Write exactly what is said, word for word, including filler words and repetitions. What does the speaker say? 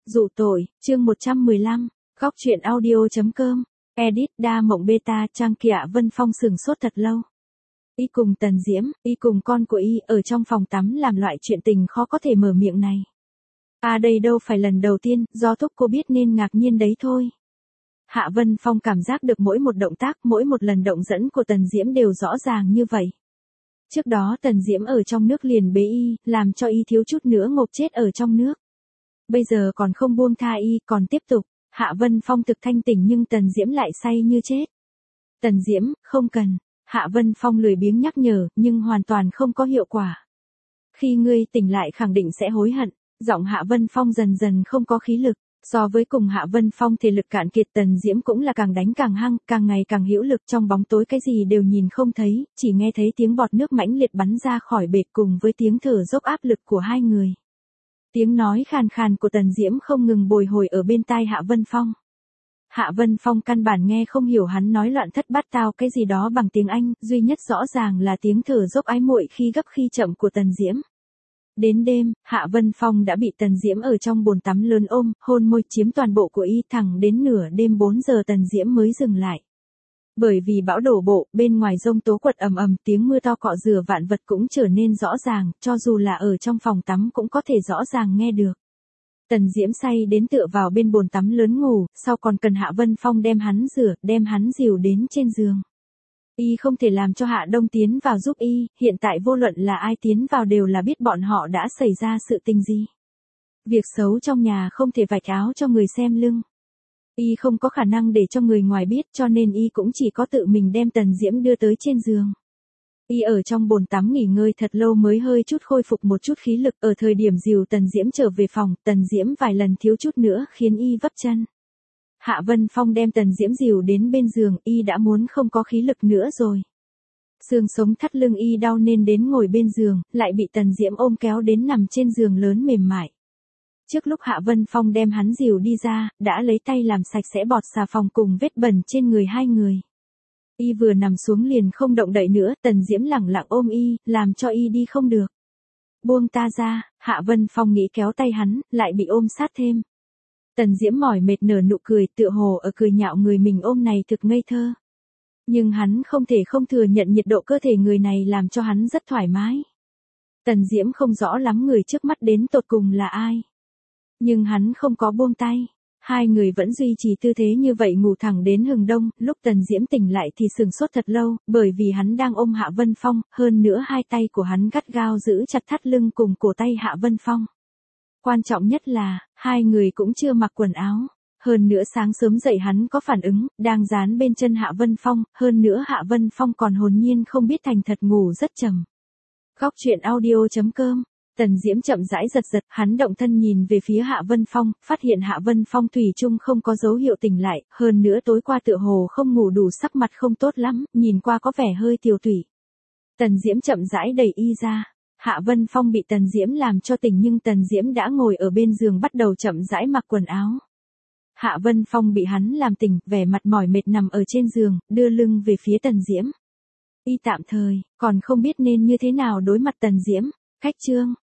Dụ tội, chương một trăm mười lăm, góc truyện audio.com, edit đa mộng beta trang kia Vân Phong sừng sốt thật lâu. Y cùng Tần Diễm, y cùng con của y ở trong phòng tắm làm loại chuyện tình khó có thể mở miệng này. À đây đâu phải lần đầu tiên, do thúc cô biết nên ngạc nhiên đấy thôi. Hạ Vân Phong cảm giác được mỗi một động tác, mỗi một lần động dẫn của Tần Diễm đều rõ ràng như vậy. Trước đó Tần Diễm ở trong nước liền bế y, làm cho y thiếu chút nữa ngộp chết ở trong nước. Bây giờ còn không buông tha y, còn tiếp tục. Hạ Vân Phong thực thanh tỉnh nhưng Tần Diễm lại say như chết. Tần Diễm, không cần. Hạ Vân Phong lười biếng nhắc nhở, nhưng hoàn toàn không có hiệu quả. Khi ngươi tỉnh lại khẳng định sẽ hối hận. Giọng Hạ Vân Phong dần dần không có khí lực. So với cùng Hạ Vân Phong thể lực cạn kiệt, Tần Diễm cũng là càng đánh càng hăng, càng ngày càng hữu lực, trong bóng tối cái gì đều nhìn không thấy, chỉ nghe thấy tiếng bọt nước mãnh liệt bắn ra khỏi bể cùng với tiếng thở dốc áp lực của hai người. Tiếng nói khàn khàn của Tần Diễm không ngừng bồi hồi ở bên tai Hạ Vân Phong. Hạ Vân Phong căn bản nghe không hiểu hắn nói loạn thất bát tao cái gì đó bằng tiếng Anh, duy nhất rõ ràng là tiếng thở dốc ái muội khi gấp khi chậm của Tần Diễm. Đến đêm, Hạ Vân Phong đã bị Tần Diễm ở trong bồn tắm lớn ôm, hôn môi chiếm toàn bộ của y, thẳng đến nửa đêm bốn giờ Tần Diễm mới dừng lại. Bởi vì bão đổ bộ, bên ngoài giông tố quật ầm ầm, tiếng mưa to cọ rửa vạn vật cũng trở nên rõ ràng, cho dù là ở trong phòng tắm cũng có thể rõ ràng nghe được. Tần Diễm say đến tựa vào bên bồn tắm lớn ngủ, sau còn cần Hạ Vân Phong đem hắn rửa, đem hắn dìu đến trên giường. Y không thể làm cho Hạ Đông tiến vào giúp y, hiện tại vô luận là ai tiến vào đều là biết bọn họ đã xảy ra sự tình gì. Việc xấu trong nhà không thể vạch áo cho người xem lưng. Y không có khả năng để cho người ngoài biết, cho nên y cũng chỉ có tự mình đem Tần Diễm đưa tới trên giường. Y ở trong bồn tắm nghỉ ngơi thật lâu mới hơi chút khôi phục một chút khí lực, ở thời điểm dìu Tần Diễm trở về phòng, Tần Diễm vài lần thiếu chút nữa khiến y vấp chân. Hạ Vân Phong đem Tần Diễm dìu đến bên giường, y đã muốn không có khí lực nữa rồi. Xương sống thắt lưng y đau nên đến ngồi bên giường, lại bị Tần Diễm ôm kéo đến nằm trên giường lớn mềm mại. Trước lúc Hạ Vân Phong đem hắn dìu đi ra, đã lấy tay làm sạch sẽ bọt xà phòng cùng vết bẩn trên người hai người. Y vừa nằm xuống liền không động đậy nữa, Tần Diễm lẳng lặng ôm y, làm cho y đi không được. Buông ta ra, Hạ Vân Phong nghĩ kéo tay hắn, lại bị ôm sát thêm. Tần Diễm mỏi mệt nở nụ cười, tựa hồ ở cười nhạo người mình ôm này thực ngây thơ. Nhưng hắn không thể không thừa nhận nhiệt độ cơ thể người này làm cho hắn rất thoải mái. Tần Diễm không rõ lắm người trước mắt đến tột cùng là ai. Nhưng hắn không có buông tay. Hai người vẫn duy trì tư thế như vậy ngủ thẳng đến hừng đông, lúc Tần Diễm tỉnh lại thì sừng sốt thật lâu, bởi vì hắn đang ôm Hạ Vân Phong, hơn nữa hai tay của hắn gắt gao giữ chặt thắt lưng cùng cổ tay Hạ Vân Phong. Quan trọng nhất là, hai người cũng chưa mặc quần áo. Hơn nữa sáng sớm dậy hắn có phản ứng, đang dán bên chân Hạ Vân Phong, hơn nữa Hạ Vân Phong còn hồn nhiên không biết thành thật ngủ rất trầm. Góc truyện audio.com. Tần Diễm chậm rãi giật giật, hắn động thân nhìn về phía Hạ Vân Phong, phát hiện Hạ Vân Phong thủy chung không có dấu hiệu tỉnh lại, hơn nữa tối qua tựa hồ không ngủ đủ, sắc mặt không tốt lắm, nhìn qua có vẻ hơi tiều tụy. Tần Diễm chậm rãi đẩy y ra. Hạ Vân Phong bị Tần Diễm làm cho tỉnh nhưng Tần Diễm đã ngồi ở bên giường bắt đầu chậm rãi mặc quần áo. Hạ Vân Phong bị hắn làm tỉnh, vẻ mặt mỏi mệt nằm ở trên giường, đưa lưng về phía Tần Diễm. Y tạm thời, còn không biết nên như thế nào đối mặt Tần Diễm. Cách chương.